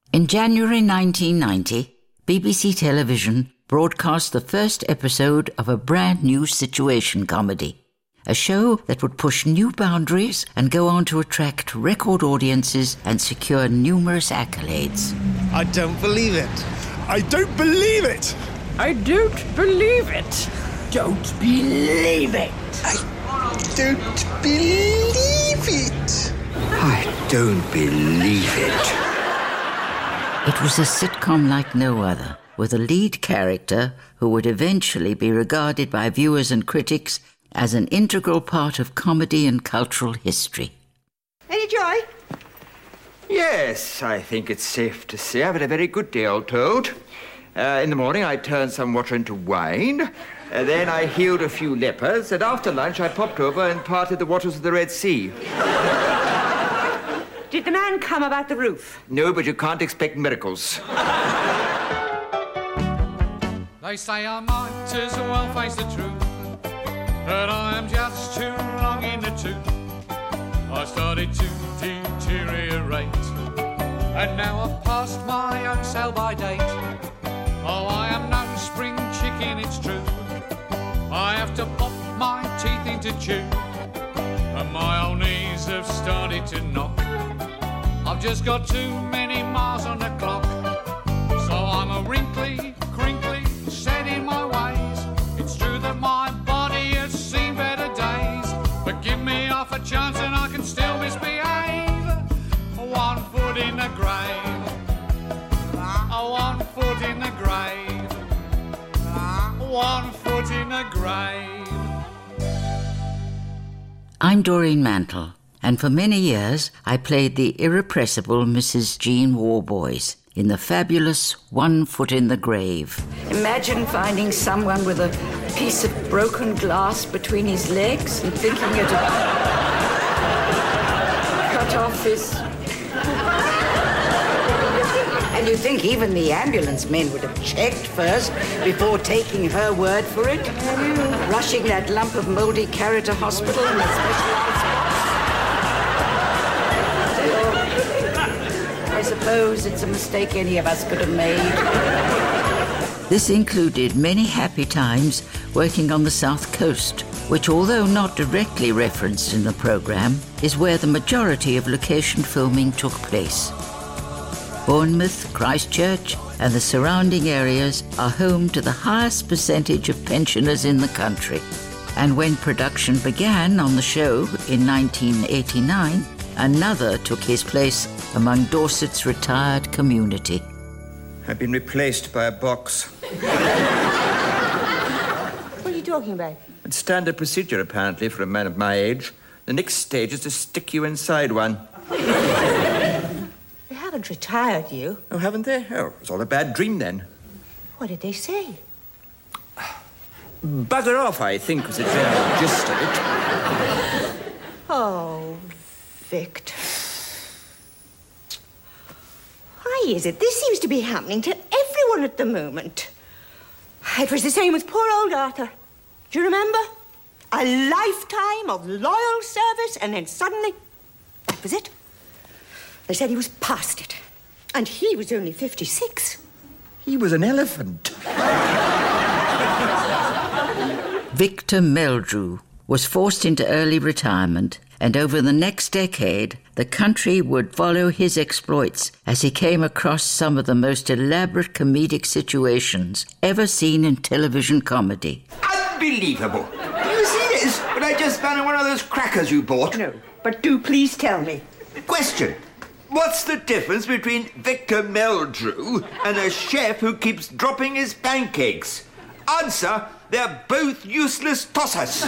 In January 1990, BBC Television broadcast the first episode of a brand new situation comedy, a show that would push new boundaries and go on to attract record audiences and secure numerous accolades. I don't believe it. I don't believe it. I don't believe it. Don't believe it. I don't believe it. I don't believe it. It was a sitcom like no other, with a lead character who would eventually be regarded by viewers and critics as an integral part of comedy and cultural history. Any joy? Yes, I think it's safe to say I've had a very good day, old toad. In the morning I turned some water into wine, then I healed a few lepers, and after lunch I popped over and parted the waters of the Red Sea. Did the man come about the roof? No, but you can't expect miracles. They say I might as well face the truth, but I am just too long in the tooth. I started to deteriorate, and now I've passed my own sell-by date. Oh, I am no spring chicken, it's true. I have to pop my teeth into chew, and my old knees have started to knock. I've just got too many miles on the clock, so I'm a wrinkly, crinkly, set in my ways. It's true that my body has seen better days, but give me half a chance and I can still misbehave. 1 foot in the grave, 1 foot in the grave, 1 foot in the grave. I'm Doreen Mantle, and for many years I played the irrepressible Mrs. Jean Warboys in the fabulous 1 Foot in the Grave. Imagine finding someone with a piece of broken glass between his legs and thinking it had cut off his... And you think even the ambulance men would have checked first before taking her word for it? Rushing that lump of mouldy carrot to hospital in a special... I suppose it's a mistake any of us could have made. This included many happy times working on the South Coast, which, although not directly referenced in the programme, is where the majority of location filming took place. Bournemouth, Christchurch, and the surrounding areas are home to the highest percentage of pensioners in the country. And when production began on the show in 1989, another took his place among Dorset's retired community. I've been replaced by a box. What are you talking about? It's standard procedure, apparently, for a man of my age. The next stage is to stick you inside one. They haven't retired you. Oh, haven't they? Oh, it's all a bad dream, then. What did they say? Bugger off, I think, was the general gist of it. Oh, Victor. Why is it this seems to be happening to everyone at the moment? It was the same with poor old Arthur. Do you remember? A lifetime of loyal service, and then suddenly, that was it. They said he was past it. And he was only 56. He was an elephant. Victor Meldrew was forced into early retirement, and over the next decade, the country would follow his exploits as he came across some of the most elaborate comedic situations ever seen in television comedy. Unbelievable. Do you see this? What I just found in one of those crackers you bought? No, but do please tell me. Question. What's the difference between Victor Meldrew and a chef who keeps dropping his pancakes? Answer, they're both useless tossers.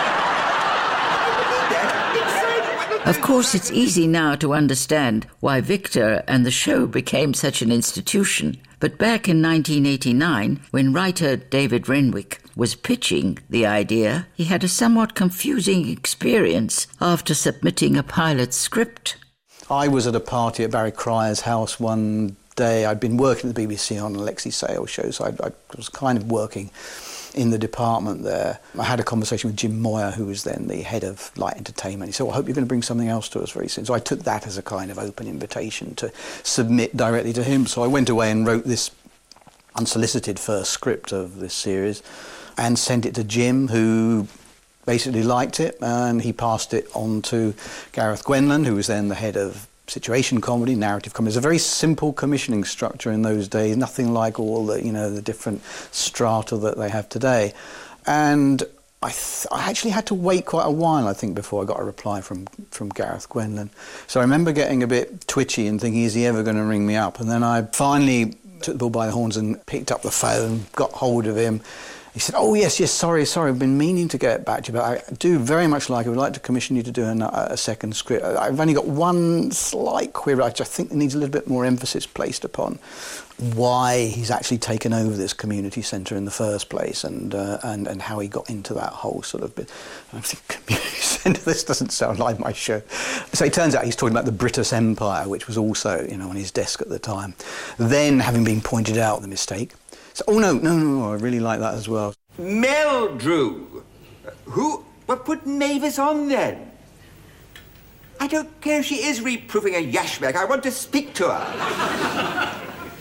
Of course, it's easy now to understand why Victor and the show became such an institution. But back in 1989, when writer David Renwick was pitching the idea, he had a somewhat confusing experience after submitting a pilot script. I was at a party at Barry Cryer's house one day. I'd been working at the BBC on an Alexei Sales show, so I was kind of working in the department there. I had a conversation with Jim Moyer, who was then the head of light entertainment. He said, well, I hope you're going to bring something else to us very soon. So I took that as a kind of open invitation to submit directly to him. So I went away and wrote this unsolicited first script of this series and sent it to Jim, who basically liked it, and he passed it on to Gareth Gwenlan, who was then the head of situation comedy, narrative comedy. It's a very simple commissioning structure in those days, nothing like all the, the different strata that they have today. And I actually had to wait quite a while, I think, before I got a reply from Gareth Gwenlan. So I remember getting a bit twitchy and thinking, is he ever going to ring me up? And then I finally took the bull by the horns and picked up the phone, got hold of him. He said, oh, yes, sorry, I've been meaning to get back to you, but I do very much I would like to commission you to do a second script. I've only got one slight query, which I think needs a little bit more emphasis placed upon why he's actually taken over this community centre in the first place, and how he got into that whole sort of bit. And I think, community centre, this doesn't sound like my show. So it turns out he's talking about the British Empire, which was also, on his desk at the time. Then, having been pointed out the mistake, so, oh, no, I really like that as well. Meldrew. What put Mavis on then? I don't care if she is reproofing a yashmak. I want to speak to her.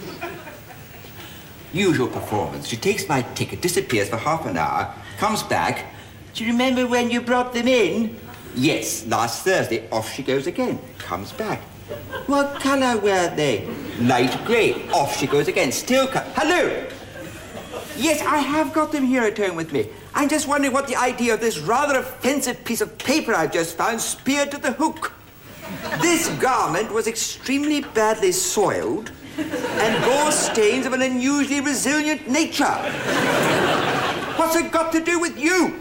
Usual performance. She takes my ticket, disappears for half an hour, comes back. Do you remember when you brought them in? Yes, last Thursday. Off she goes again. Comes back. What colour were they? Light grey. Off she goes again. Still Hello! Yes, I have got them here at home with me. I'm just wondering what the idea of this rather offensive piece of paper I've just found speared to the hook. This garment was extremely badly soiled and bore stains of an unusually resilient nature. What's it got to do with you?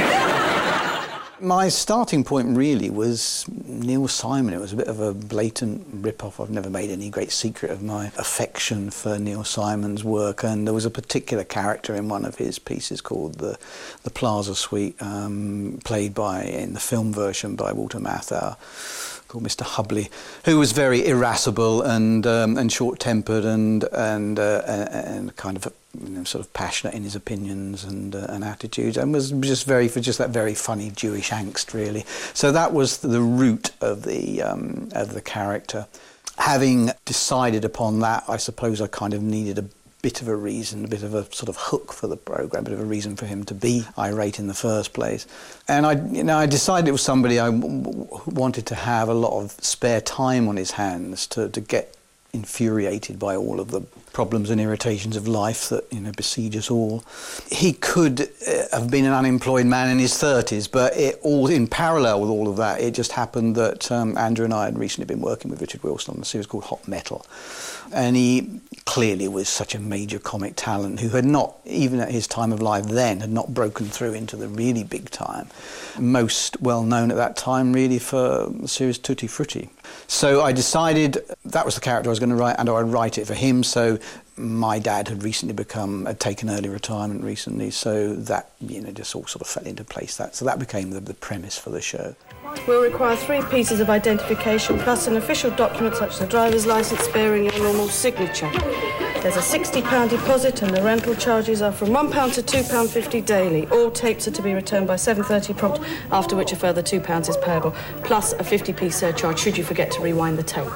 My starting point really was Neil Simon. It was a bit of a blatant rip-off. I've never made any great secret of my affection for Neil Simon's work, and there was a particular character in one of his pieces called the Plaza Suite, played in the film version by Walter Matthau, called Mr. Hubley, who was very irascible and short-tempered and kind of sort of passionate in his opinions and attitudes, and was just that very funny Jewish angst, really. So that was the root of the character. Having decided upon that, I suppose I kind of needed a bit of a reason, a bit of a sort of hook for the programme, a bit of a reason for him to be irate in the first place. And I decided it was somebody I wanted to have a lot of spare time on his hands to get infuriated by all of the problems and irritations of life that besiege us all. He could have been an unemployed man in his 30s, but in parallel with all of that, it just happened that Andrew and I had recently been working with Richard Wilson on a series called Hot Metal, and he clearly was such a major comic talent who had not, even at his time of life then, had not broken through into the really big time. Most well known at that time really for the series Tutti Frutti. So I decided that was the character I was going to write, and I'd write it for him. So my dad had taken early retirement recently, so that just all sort of fell into place. So that became the premise for the show. We'll require 3 pieces of identification plus an official document such as a driver's licence bearing your normal signature. There's a £60 deposit and the rental charges are from £1 to £2.50 daily. All tapes are to be returned by 7:30 prompt, after which a further £2 is payable, plus a 50p surcharge should you forget to rewind the tape.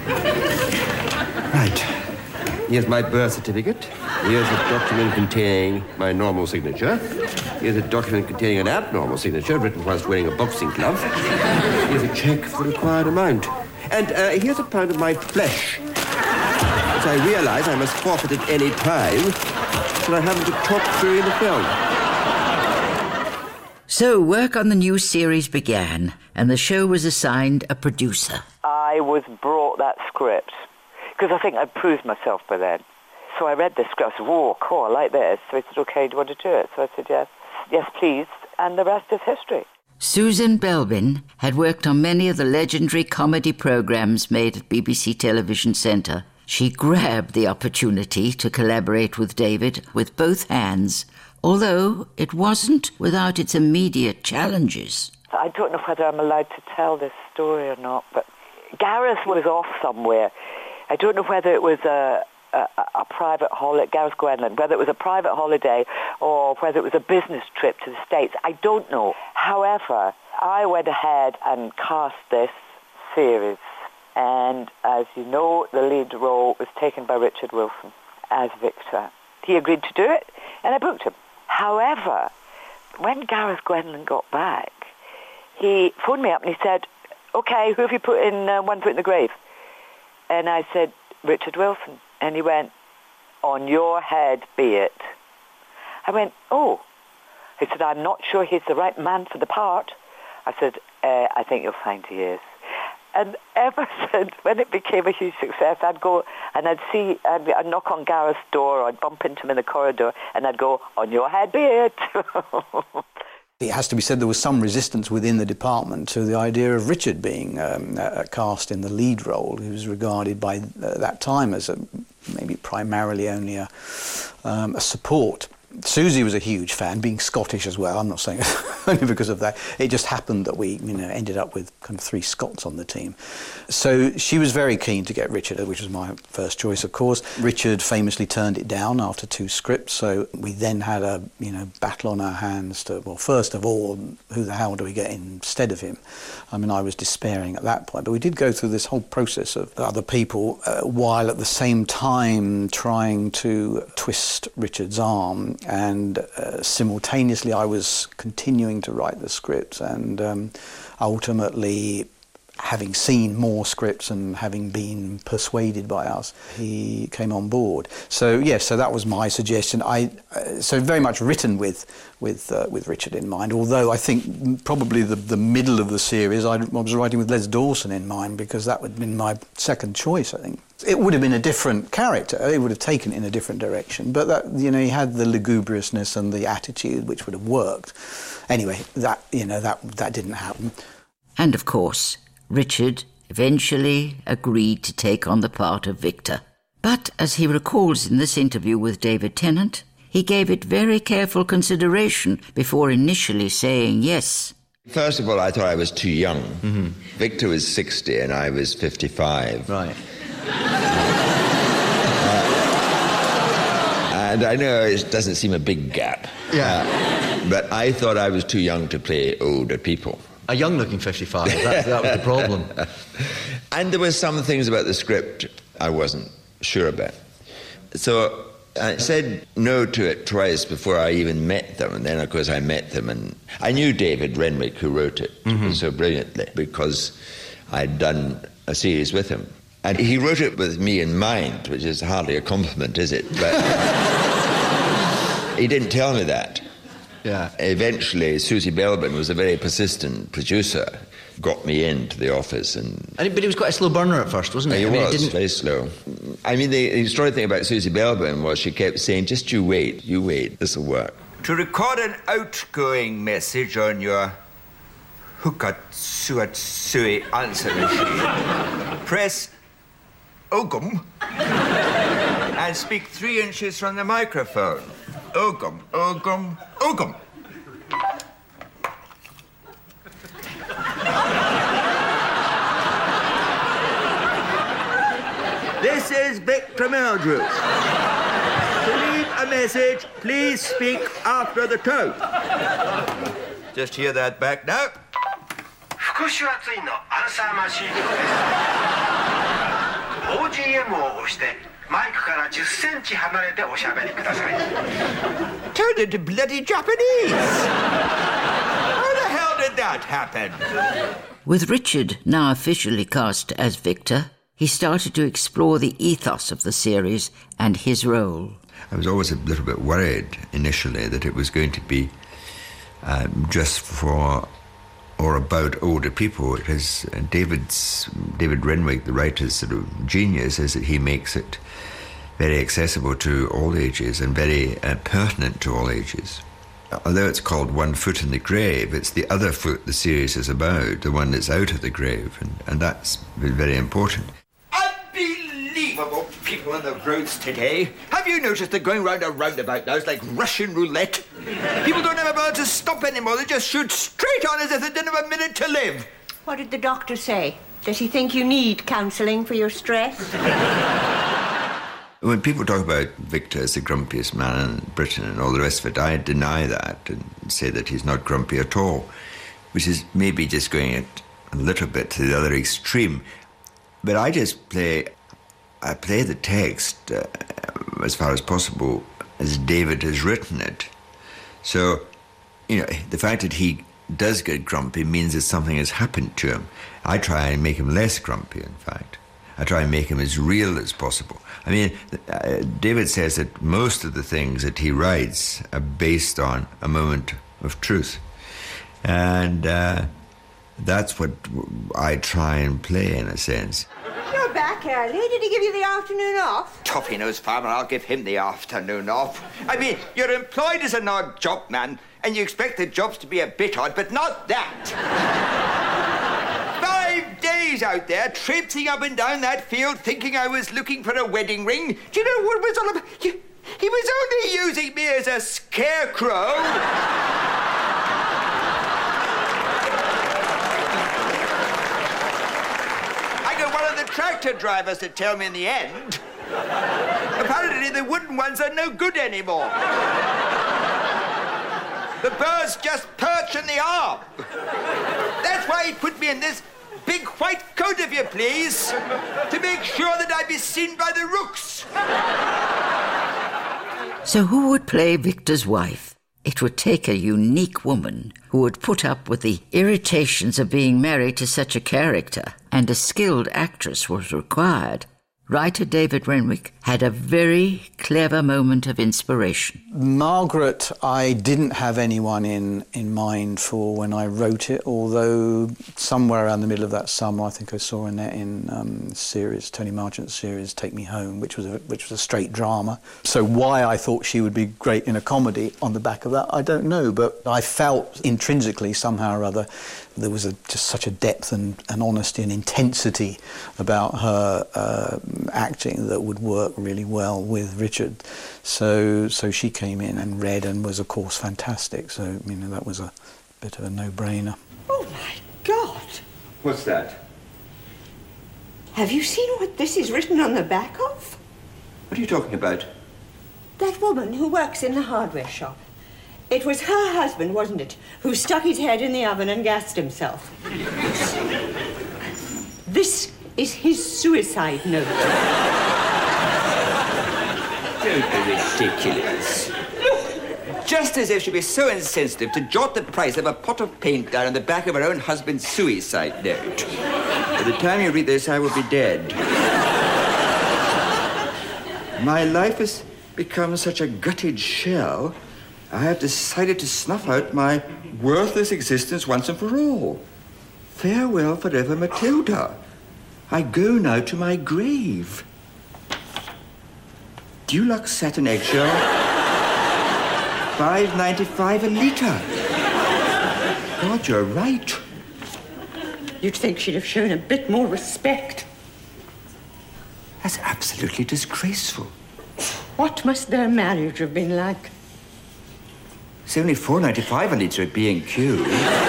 Right. Here's my birth certificate. Here's a document containing my normal signature. Here's a document containing an abnormal signature written whilst wearing a boxing glove. Here's a cheque for the required amount. And here's a pound of my flesh, which I realise I must forfeit at any time, so I haven't to talk during the film. So work on the new series began, and the show was assigned a producer. I was brought that script, because I think I'd proved myself by then. So I read the script, I said, whoa, cool, I like this. So he said, OK, do you want to do it? So I said, yes, please, and the rest is history. Susan Belbin had worked on many of the legendary comedy programmes made at BBC Television Centre. She grabbed the opportunity to collaborate with David with both hands, although it wasn't without its immediate challenges. I don't know whether I'm allowed to tell this story or not, but Gareth was off somewhere. I don't know whether it was a a private holiday, Gareth Gwenlyn, whether it was a private holiday or whether it was a business trip to the States, I don't know. However, I went ahead and cast this series, and as you know, the lead role was taken by Richard Wilson as Victor. He agreed to do it, and I booked him. However, when Gareth Gwenlyn got back, he phoned me up and he said, "Okay, who have you put in One Foot in the Grave?" And I said, "Richard Wilson." And he went, "On your head be it." I went, "Oh." He said, "I'm not sure he's the right man for the part." I said, "I think you'll find he is." And ever since, when it became a huge success, I'd go and I'd knock on Gareth's door, or I'd bump into him in the corridor, and I'd go, "On your head be it." It has to be said there was some resistance within the department to the idea of Richard being cast in the lead role. He was regarded by that time as maybe primarily only a support. Susie was a huge fan, being Scottish as well. I'm not saying only because of that. It just happened that we ended up with kind of 3 Scots on the team. So she was very keen to get Richard, which was my first choice, of course. Richard famously turned it down after 2 scripts, so we then had a battle on our hands to, well, first of all, who the hell do we get instead of him? I mean, I was despairing at that point, but we did go through this whole process of other people while at the same time trying to twist Richard's arm, and simultaneously I was continuing to write the scripts, and ultimately, having seen more scripts and having been persuaded by us, he came on board. So yes, so that was my suggestion. So very much written with Richard in mind. Although I think probably the middle of the series I was writing with Les Dawson in mind, because that would have been my second choice. I think it would have been a different character. It would have taken it in a different direction. But that he had the lugubriousness and the attitude which would have worked. Anyway, that didn't happen. And of course, Richard eventually agreed to take on the part of Victor. But, as he recalls in this interview with David Tennant, he gave it very careful consideration before initially saying yes. First of all, I thought I was too young. Mm-hmm. Victor was 60 and I was 55. Right. And I know it doesn't seem a big gap. Yeah. But I thought I was too young to play older people. A young-looking 55, that was the problem. And there were some things about the script I wasn't sure about. So I said no to it twice before I even met them. And then, of course, I met them. And I knew David Renwick, who wrote it so brilliantly, because I'd done a series with him. And he wrote it with me in mind, which is hardly a compliment, is it? But he didn't tell me that. Yeah. Eventually, Susie Belbin was a very persistent producer, got me into the office. But he was quite a slow burner at first, wasn't he? He was very slow. I mean, the extraordinary thing about Susie Belbin was she kept saying, just you wait, this will work. To record an outgoing message on your Hukatsuatsui answer machine, press Ogum and speak 3 inches from the microphone. Ogum, Ogum, Ogum. This is Victor Meldrew. To leave a message, please speak after the tone. Just hear that back now. 福士はついのアンサーマシーンです。OGM を押してマイクから10センチ離れておしゃべりください。 Turned into bloody Japanese. How the hell did that happen? With Richard now officially cast as Victor, he started to explore the ethos of the series and his role. I was always a little bit worried initially that it was going to be just for or about older people. It is David Renwick, the writer's sort of genius, is that he makes it very accessible to all ages and very pertinent to all ages. Although it's called One Foot in the Grave, it's the other foot the series is about, the one that's out of the grave, and that's been very important. Unbelievable people on the roads today. Have you noticed that going round a roundabout now is like Russian roulette? People don't ever bother to stop anymore. They just shoot straight on as if they didn't have a minute to live. What did the doctor say? Does he think you need counselling for your stress? When people talk about Victor as the grumpiest man in Britain and all the rest of it, I deny that and say that he's not grumpy at all, which is maybe just going it a little bit to the other extreme. But I play the text as far as possible as David has written it. So, the fact that he does get grumpy means that something has happened to him. I try and make him less grumpy, in fact. I try and make him as real as possible. I mean, David says that most of the things that he writes are based on a moment of truth. And that's what I try and play, in a sense. You're back early. Did he give you the afternoon off? Toffee knows, Farmer, I'll give him the afternoon off. I mean, you're employed as an odd job man, and you expect the jobs to be a bit odd, but not that. 5 days out there, traipsing up and down that field, thinking I was looking for a wedding ring. Do you know what it was all about? He was only using me as a scarecrow. I got one of the tractor drivers to tell me in the end. Apparently the wooden ones are no good anymore. The birds just perch in the arm. That's why he put me in this big white coat, if you please, to make sure that I'd be seen by the rooks. So who would play Victor's wife? It would take a unique woman who would put up with the irritations of being married to such a character, and a skilled actress was required. Writer David Renwick had a very clever moment of inspiration. Margaret, I didn't have anyone in mind for when I wrote it, although somewhere around the middle of that summer, I think I saw Annette in Tony Marchant's series Take Me Home, which was a straight drama. So why I thought she would be great in a comedy on the back of that, I don't know, but I felt intrinsically somehow or other there was just such a depth and honesty and intensity about her acting that would work really well with Richard. So she came in and read and was, of course, fantastic. So, that was a bit of a no-brainer. Oh, my God. What's that? Have you seen what this is written on the back of? What are you talking about? That woman who works in the hardware shop. It was her husband, wasn't it, who stuck his head in the oven and gassed himself. This is his suicide note. Don't be ridiculous. Just as if she'd be so insensitive to jot the price of a pot of paint down on the back of her own husband's suicide note. By the time you read this, I will be dead. My life has become such a gutted shell, I have decided to snuff out my worthless existence once and for all. Farewell forever, Matilda. I go now to my grave. Dulux satin eggshell, $5.95 a litre. God, you're right. You'd think she'd have shown a bit more respect. That's absolutely disgraceful. What must their marriage have been like? It's only $4.95 a litre at B&Q.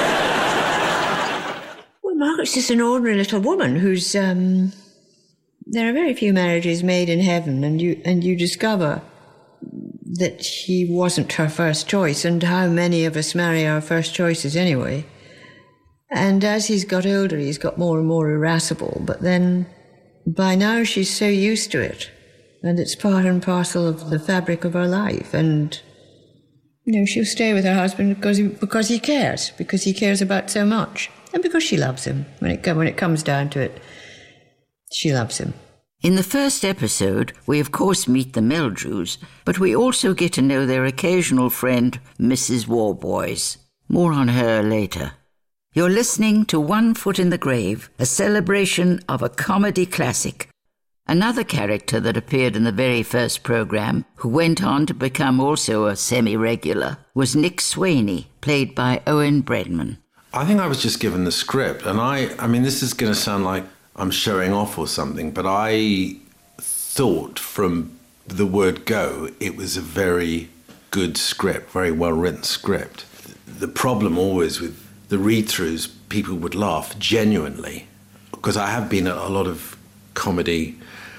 Well, Margaret's just an ordinary little woman who's, there are very few marriages made in heaven, and you discover that he wasn't her first choice, and how many of us marry our first choices anyway. And as he's got older, he's got more and more irascible, but then by now she's so used to it, and it's part and parcel of the fabric of her life, and she'll stay with her husband because he cares about so much, and because she loves him. When it comes down to it, she loves him. In the first episode, we of course meet the Meldrews, but we also get to know their occasional friend, Mrs. Warboys. More on her later. You're listening to One Foot in the Grave, a celebration of a comedy classic. Another character that appeared in the very first programme, who went on to become also a semi-regular, was Nick Swaney, played by Owen Bredman. I think I was just given the script, and I mean, this is going to sound like I'm showing off or something, but I thought from the word go, it was a very good script, very well-written script. The problem always with the read-throughs, people would laugh genuinely, because I have been at a lot of comedy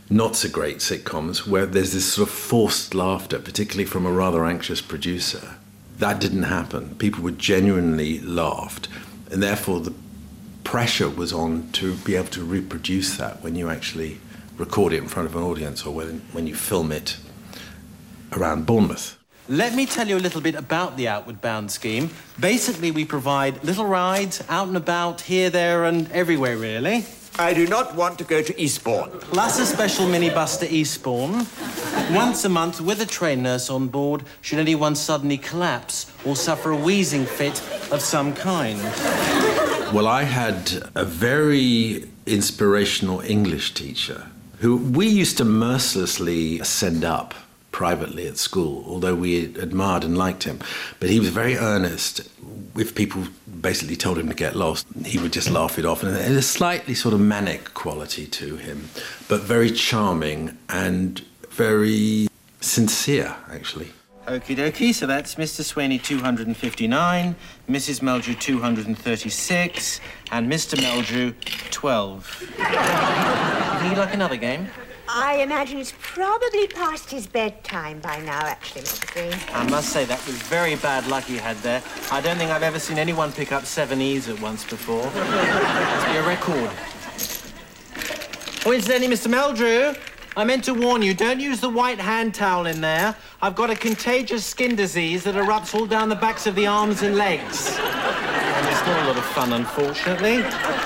not so great sitcoms where there's this sort of forced laughter, particularly from a rather anxious producer. That didn't happen. People were genuinely laughed, and therefore the pressure was on to be able to reproduce that when you actually record it in front of an audience or when you film it around Bournemouth. Let me tell you a little bit about the Outward Bound scheme. Basically, we provide little rides out and about, here, there and everywhere, really. I do not want to go to Eastbourne. Plus a special minibus to Eastbourne. Once a month with a trained nurse on board should anyone suddenly collapse or suffer a wheezing fit of some kind. Well, I had a very inspirational English teacher who we used to mercilessly send up privately at school, although we admired and liked him. But he was very earnest. If people basically told him to get lost, he would just laugh it off. And there's a slightly sort of manic quality to him, but very charming and very sincere, actually. Okie dokie, so that's Mr. Swaney 259, Mrs. Meldrew 236, and Mr. Meldrew 12. Would you like another game? I imagine it's probably past his bedtime by now, actually, Mr. Green. I must say, that was very bad luck you had there. I don't think I've ever seen anyone pick up 7 E's at once before. Must be a record. Oh, incidentally, Mr. Meldrew, I meant to warn you, don't use the white hand towel in there. I've got a contagious skin disease that erupts all down the backs of the arms and legs. And it's not a lot of fun, unfortunately.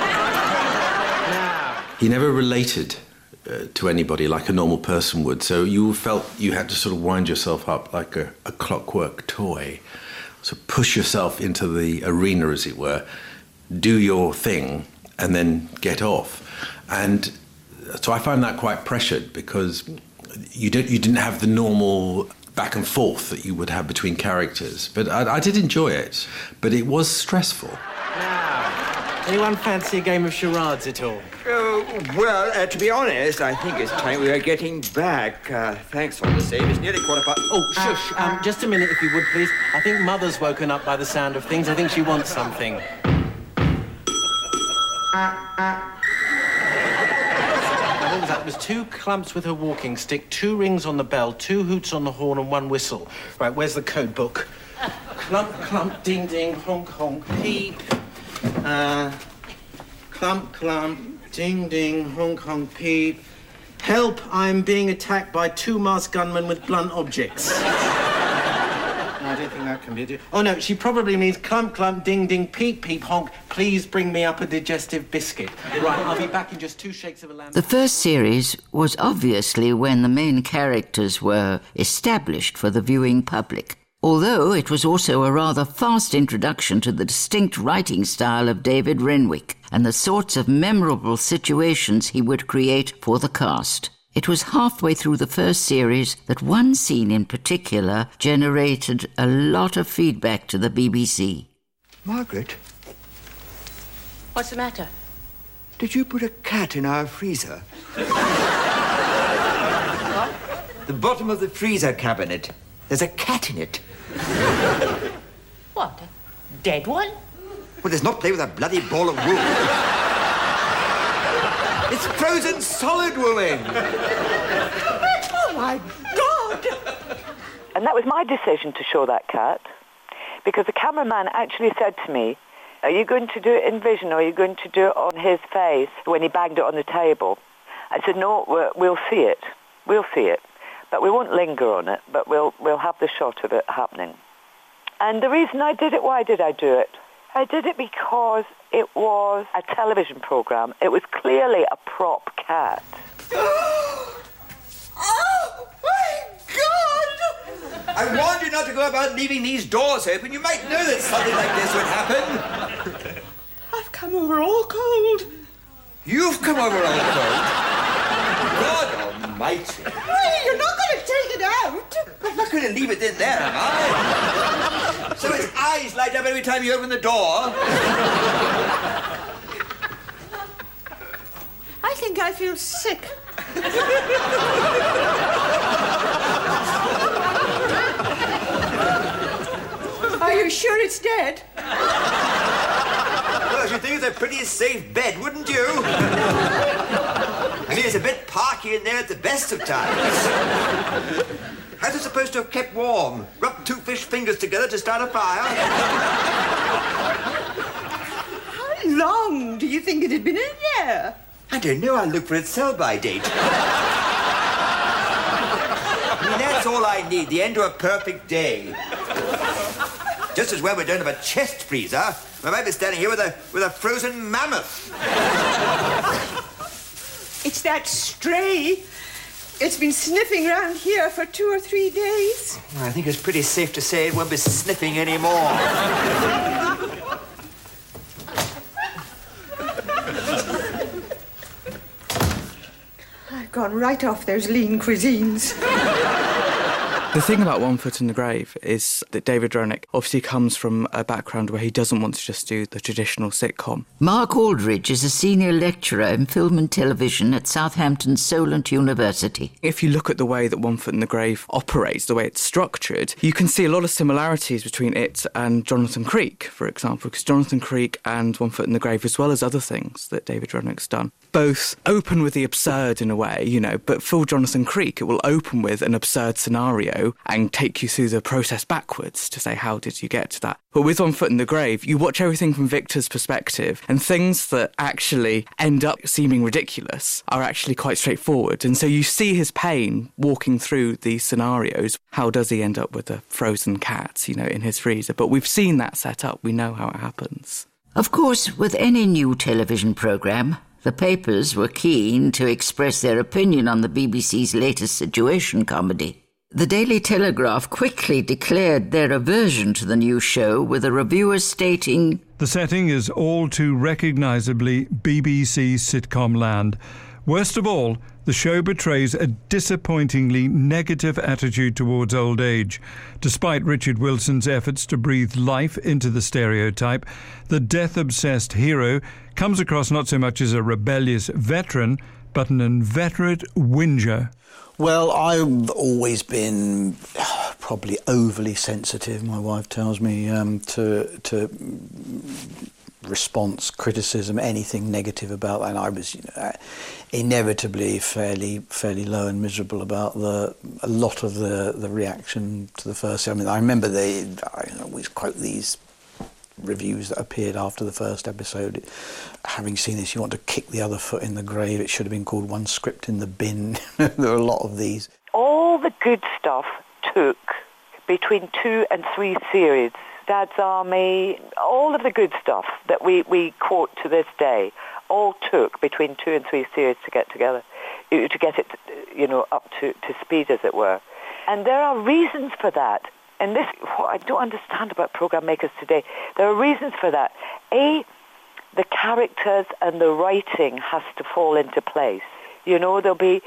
Now. He never related to anybody like a normal person would, so you felt you had to sort of wind yourself up like a clockwork toy. So push yourself into the arena, as it were, do your thing, and then get off. And so I found that quite pressured because you didn't have the normal back and forth that you would have between characters. But I did enjoy it, but it was stressful. Now, anyone fancy a game of charades at all? To be honest, I think it's time we are getting back. Thanks for the save. It's nearly 1:15. Oh, shush. Just a minute, if you would, please. I think Mother's woken up by the sound of things. I think she wants something. What was that? It was 2 clumps with her walking stick, 2 rings on the bell, 2 hoots on the horn, and 1 whistle. Right, where's the code book? Clump, clump, ding, ding, honk, honk, peep. Clump, clump, ding, ding, honk, honk, peep. Help, I'm being attacked by 2 masked gunmen with blunt objects. No, I don't think that can be it. Oh, no, she probably means clump, clump, ding, ding, peep, peep, honk. Please bring me up a digestive biscuit. Right, I'll be back in just 2 shakes of a lamb. The first series was obviously when the main characters were established for the viewing public, although it was also a rather fast introduction to the distinct writing style of David Renwick and the sorts of memorable situations he would create for the cast. It was halfway through the first series that one scene in particular generated a lot of feedback to the BBC. Margaret? What's the matter? Did you put a cat in our freezer? What? The bottom of the freezer cabinet. There's a cat in it. What? A dead one? Well, let's not play with a bloody ball of wool. It's frozen solid wooling. Oh, my God! And that was my decision to show that cat, because the cameraman actually said to me, are you going to do it in vision or are you going to do it on his face when he banged it on the table? I said, no, we'll see it. We'll see it. But we won't linger on it, but we'll have the shot of it happening. And the reason I did it, why did I do it? I did it because it was a television programme. It was clearly a prop cat. Oh, my God! I warned you not to go about leaving these doors open. You might know that something like this would happen. I've come over all cold. You've come over all cold? God almighty. Well, you're not going to take it out. I'm not going to leave it in there, am I? So its eyes light up every time you open the door. I think I feel sick. Are you sure it's dead? Well, I should think it's a pretty safe bed, wouldn't you? I mean, it's a bit parky in there at the best of times. How's it supposed to have kept warm? Rubbed 2 fish fingers together to start a fire? How long do you think it had been in there? I don't know. I'll look for its sell-by date. I mean, that's all I need, the end to a perfect day. Just as well we don't have a chest freezer. We might be standing here with a frozen mammoth. It's that stray. It's been sniffing around here for 2 or 3 days. Well, I think it's pretty safe to say it won't be sniffing anymore. I've gone right off those lean cuisines. The thing about One Foot in the Grave is that David Renwick obviously comes from a background where he doesn't want to just do the traditional sitcom. Mark Aldridge is a senior lecturer in film and television at Southampton Solent University. If you look at the way that One Foot in the Grave operates, the way it's structured, you can see a lot of similarities between it and Jonathan Creek, for example, because Jonathan Creek and One Foot in the Grave, as well as other things that David Renwick's done, both open with the absurd in a way, you know, but for Jonathan Creek, it will open with an absurd scenario and take you through the process backwards to say, how did you get to that? But with One Foot in the Grave, you watch everything from Victor's perspective, and things that actually end up seeming ridiculous are actually quite straightforward. And so you see his pain walking through these scenarios. How does he end up with a frozen cat, you know, in his freezer? But we've seen that set up. We know how it happens. Of course, with any new television programme, the papers were keen to express their opinion on the BBC's latest situation comedy. The Daily Telegraph quickly declared their aversion to the new show, with a reviewer stating, "The setting is all too recognisably BBC sitcom land. Worst of all, the show betrays a disappointingly negative attitude towards old age. Despite Richard Wilson's efforts to breathe life into the stereotype, the death-obsessed hero comes across not so much as a rebellious veteran, but an inveterate whinger." Well, I've always been probably overly sensitive, my wife tells me, to response, criticism, anything negative about that. And I was, inevitably fairly low and miserable about a lot of the reaction to the first. I mean, I remember I always quote these reviews that appeared after the first episode. Having seen this, you want to kick the other foot in the grave. It should have been called One Script in the Bin. There are a lot of these. All the good stuff took between 2 and 3 series. Dad's Army, all of the good stuff that we quote to this day, all took between 2 and 3 series to get together, to get it, up to speed, as it were. And there are reasons for that. And this, what I don't understand about programme makers today, there are reasons for that. A, the characters and the writing has to fall into place. There'll be,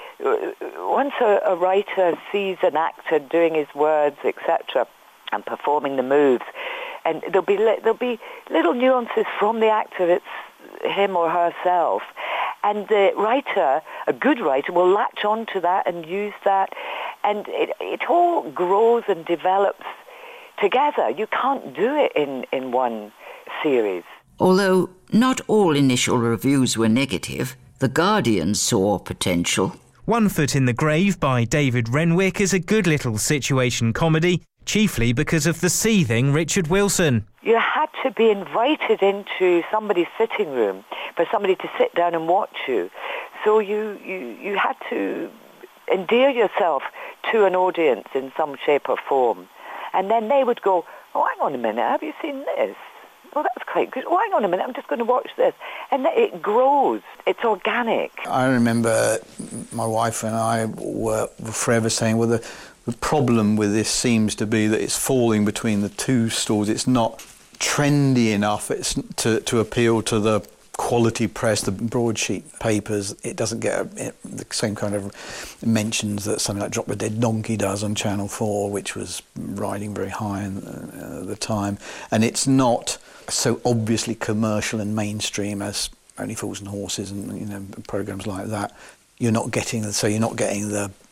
once a writer sees an actor doing his words, etc., and performing the moves, and there'll be little nuances from the actor, it's him or herself, and the writer, a good writer, will latch on to that and use that, and it all grows and develops together. You can't do it in one series. Although not all initial reviews were negative, The Guardian saw potential. One Foot in the Grave by David Renwick is a good little situation comedy, chiefly because of the seething Richard Wilson. You had to be invited into somebody's sitting room for somebody to sit down and watch you. So you had to endear yourself to an audience in some shape or form. And then they would go, "Oh, hang on a minute, have you seen this? Oh, that's quite good. Oh, hang on a minute, I'm just going to watch this." And it grows. It's organic. I remember my wife and I were forever saying, well, the problem with this seems to be that it's falling between the two stools. It's not trendy enough to appeal to the quality press, the broadsheet papers. It doesn't get the same kind of mentions that something like Drop the Dead Donkey does on Channel 4, which was riding very high at the time. And it's not so obviously commercial and mainstream as Only Fools and Horses and programmes like that. You're not getting the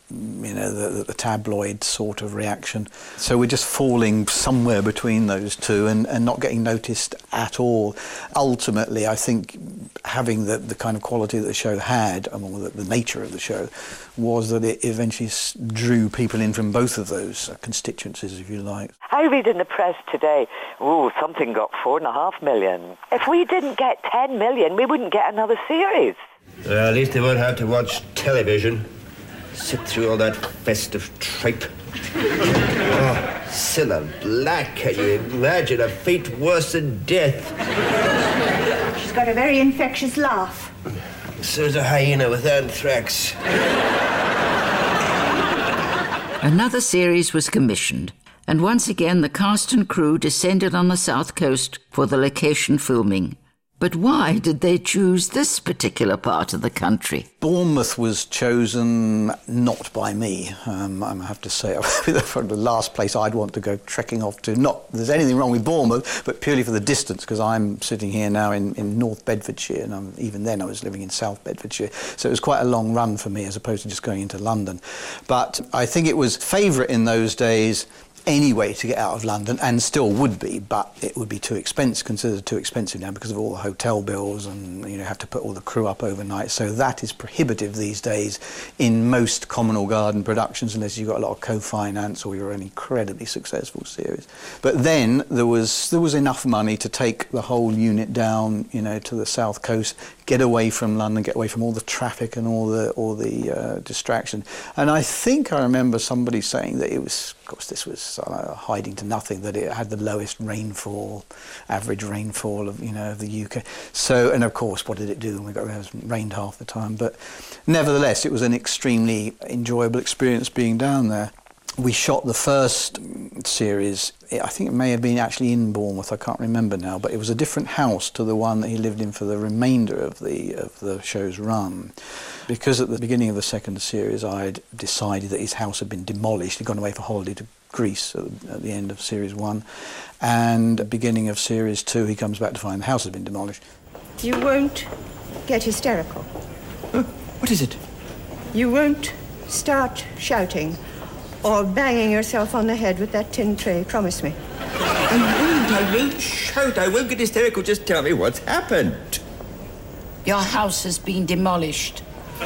the tabloid sort of reaction. So we're just falling somewhere between those two and not getting noticed at all. Ultimately, I think having the kind of quality that the show had, or the nature of the show, was that it eventually drew people in from both of those constituencies, if you like. I read in the press today, something got 4.5 million. If we didn't get 10 million, we wouldn't get another series. At least they won't have to watch television. Sit through all that festive tripe. Cilla Black, can you imagine a fate worse than death? She's got a very infectious laugh. So's a hyena with anthrax. Another series was commissioned, and once again the cast and crew descended on the South Coast for the location filming. But why did they choose this particular part of the country? Bournemouth was chosen not by me. I have to say, the last place I'd want to go trekking off to. Not there's anything wrong with Bournemouth, but purely for the distance, because I'm sitting here now in North Bedfordshire, and even then I was living in South Bedfordshire. So it was quite a long run for me as opposed to just going into London. But I think it was favourite in those days anyway to get out of London, and still would be, but it would be considered too expensive now because of all the hotel bills, and have to put all the crew up overnight. So that is prohibitive these days in most Communal Garden productions, unless you've got a lot of co-finance or you're an incredibly successful series. But then there was enough money to take the whole unit down, to the South Coast, get away from London, get away from all the traffic and all the distraction. And I think I remember somebody saying that it was, of course, this was hiding to nothing, that it had the lowest average rainfall of the UK. So, and of course, what did it do? It rained half the time. But nevertheless, it was an extremely enjoyable experience being down there. We shot the first series, I think it may have been actually in Bournemouth, I can't remember now, but it was a different house to the one that he lived in for the remainder of the show's run. Because at the beginning of the second series I'd decided that his house had been demolished. He'd gone away for holiday to Greece at the end of series 1, and at the beginning of series 2 he comes back to find the house has been demolished. You won't get hysterical. What is it? You won't start shouting or banging yourself on the head with that tin tray, promise me. I won't shout, I won't get hysterical, just tell me what's happened. Your house has been demolished.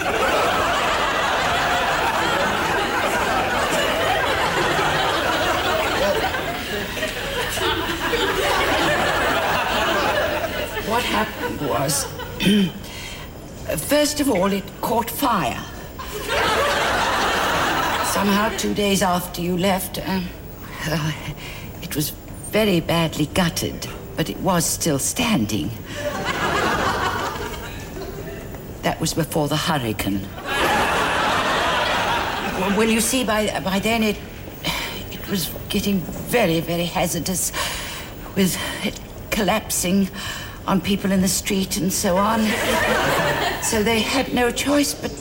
What happened was, first of all, it caught fire. Somehow, 2 days after you left, it was very badly gutted, but it was still standing. That was before the hurricane. Well, you see, by then it was getting very, very hazardous, with it collapsing on people in the street and so on. So they had no choice but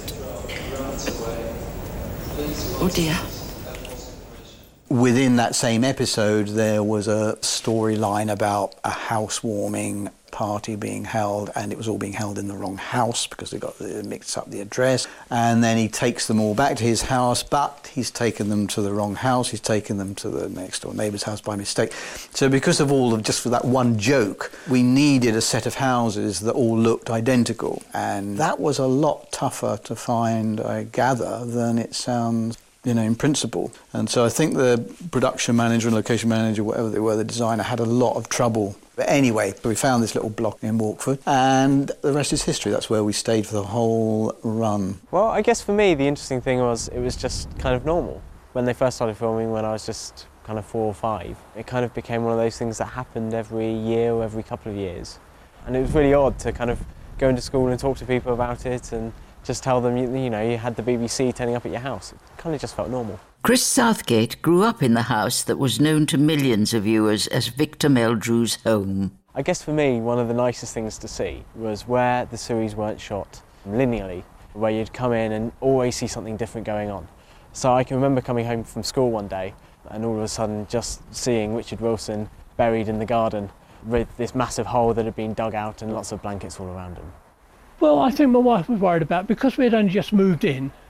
oh dear. Within that same episode, there was a storyline about a housewarming party being held, and it was all being held in the wrong house because they mixed up the address. And then he takes them all back to his house, but he's taken them to the wrong house. He's taken them to the next door neighbour's house by mistake. So because of just for that one joke, we needed a set of houses that all looked identical. And that was a lot tougher to find, I gather, than it sounds in principle. And so I think the production manager and location manager, whatever they were, the designer, had a lot of trouble. But anyway, we found this little block in Walkford, and the rest is history. That's where we stayed for the whole run. Well, I guess for me, the interesting thing was it was just kind of normal. When they first started filming, when I was just kind of 4 or 5, it kind of became one of those things that happened every year or every couple of years. And it was really odd to kind of go into school and talk to people about it and just tell them, you had the BBC turning up at your house. It kind of just felt normal. Chris Southgate grew up in the house that was known to millions of viewers as Victor Meldrew's home. I guess for me, one of the nicest things to see was where the series weren't shot linearly, where you'd come in and always see something different going on. So I can remember coming home from school one day and all of a sudden just seeing Richard Wilson buried in the garden with this massive hole that had been dug out and lots of blankets all around him. Well, I think my wife was worried about, because we had only just moved in,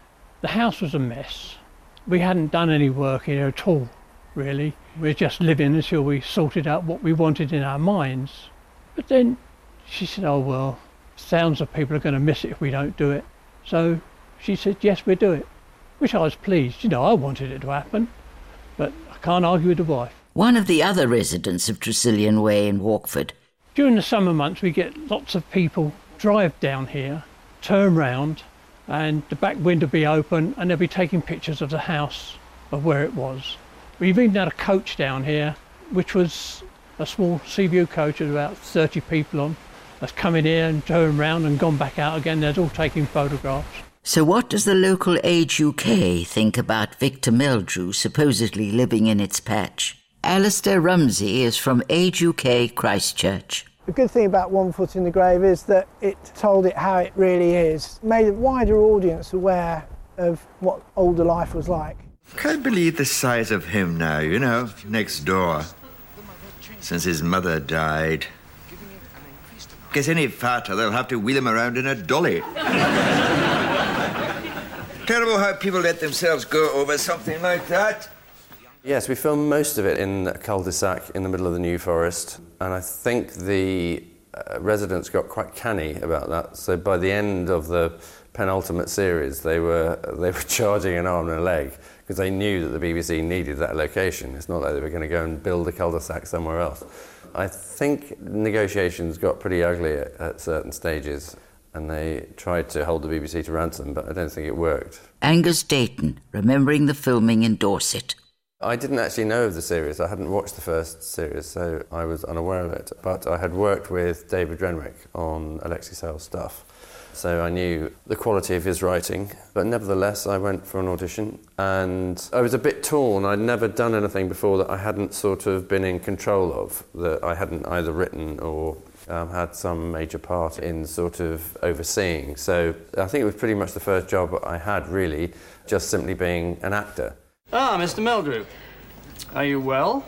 The house was a mess. We hadn't done any work here at all, really. We were just living until we sorted out what we wanted in our minds. But then she said, oh well, sounds of people are going to miss it if we don't do it. So she said, yes, we'll do it. Which I was pleased. You know, I wanted it to happen, but I can't argue with the wife. One of the other residents of Tresillian Way in Walkford. During the summer months, we get lots of people drive down here, turn round, and the back window be open, and they'll be taking pictures of the house, of where it was. We've even had a coach down here, which was a small Seaview coach with about 30 people on, that's come in here and turned round and gone back out again. They're all taking photographs. So what does the local Age UK think about Victor Meldrew supposedly living in its patch? Alistair Rumsey is from Age UK Christchurch. The good thing about One Foot in the Grave is that it told it how it really is, made a wider audience aware of what older life was like. Can't believe the size of him now, you know, next door. Since his mother died. Gets any fatter, they'll have to wheel him around in a dolly. Terrible how people let themselves go over something like that. Yes, we filmed most of it in a cul-de-sac in the middle of the New Forest, and I think the residents got quite canny about that. So by the end of the penultimate series, they were charging an arm and a leg because they knew that the BBC needed that location. It's not like they were going to go and build a cul-de-sac somewhere else. I think negotiations got pretty ugly at certain stages, and they tried to hold the BBC to ransom, but I don't think it worked. Angus Dayton, remembering the filming in Dorset. I didn't actually know of the series. I hadn't watched the first series, so I was unaware of it. But I had worked with David Renwick on Alexei Sayle's stuff, so I knew the quality of his writing. But nevertheless, I went for an audition, and I was a bit torn. I'd never done anything before that I hadn't sort of been in control of, that I hadn't either written or had some major part in sort of overseeing. So I think it was pretty much the first job I had, really, just simply being an actor. Ah, Mr. Meldrew. Are you well?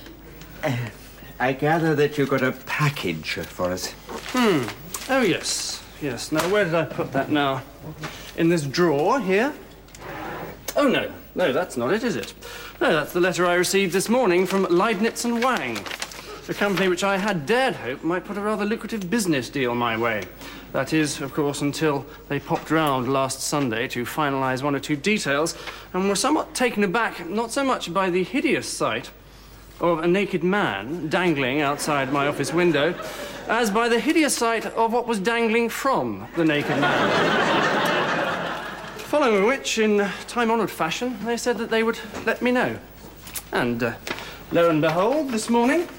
I gather that you've got a package for us. Oh, yes. Yes. Now, where did I put that now? In this drawer here? Oh, no. No, that's not it, is it? No, that's the letter I received this morning from Leibniz and Wang, a company which I had dared hope might put a rather lucrative business deal my way. That is, of course, until they popped round last Sunday to finalise one or two details and were somewhat taken aback, not so much by the hideous sight of a naked man dangling outside my office window, as by the hideous sight of what was dangling from the naked man. Following which, in time-honoured fashion, they said that they would let me know. And lo and behold, this morning,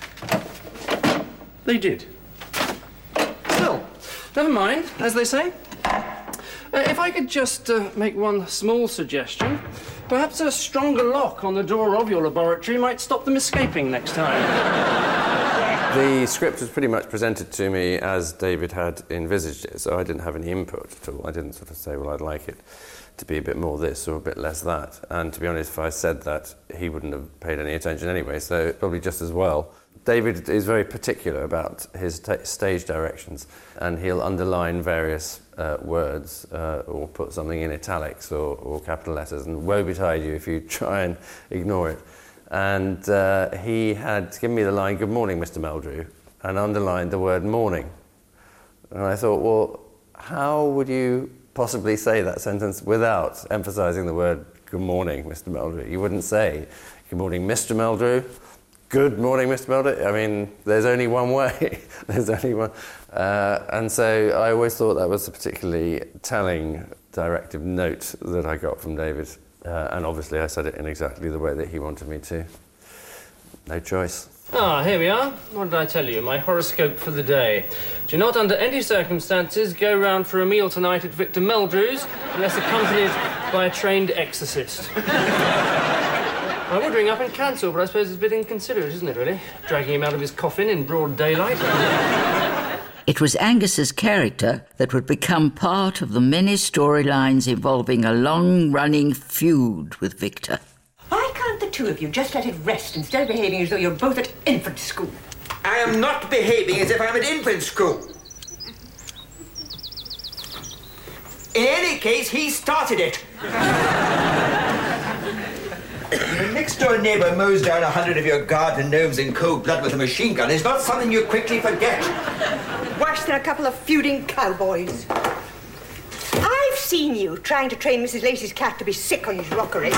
they did. Still, never mind, as they say. If I could just make one small suggestion, perhaps a stronger lock on the door of your laboratory might stop them escaping next time. The script was pretty much presented to me as David had envisaged it, so I didn't have any input at all. I didn't sort of say, well, I'd like it to be a bit more this or a bit less that. And to be honest, if I said that, he wouldn't have paid any attention anyway, so probably just as well. David is very particular about his stage directions, and he'll underline various words or put something in italics or capital letters, and woe betide you if you try and ignore it. And he had given me the line, "Good morning, Mr. Meldrew," and underlined the word morning. And I thought, well, how would you possibly say that sentence without emphasising the word "Good morning, Mr. Meldrew"? You wouldn't say, "Good morning, Mr. Meldrew." Good morning, Mr. Meldrew. I mean, there's only one way. There's only one. And so I always thought that was a particularly telling directive note that I got from David. And obviously I said it in exactly the way that he wanted me to. No choice. Ah, here we are. What did I tell you? My horoscope for the day. Do not, under any circumstances, go round for a meal tonight at Victor Meldrew's unless accompanied by a trained exorcist. I would ring up and cancel, but I suppose it's a bit inconsiderate, isn't it, really? Dragging him out of his coffin in broad daylight. It was Angus's character that would become part of the many storylines involving a long-running feud with Victor. Why can't the two of you just let it rest instead of behaving as though you're both at infant school? I am not behaving as if I'm at infant school. In any case, he started it. Your next-door neighbour mows down 100 of your garden gnomes in cold blood with a machine gun. It's not something you quickly forget. Worse than a couple of feuding cowboys. I've seen you trying to train Mrs. Lacey's cat to be sick on his rockery.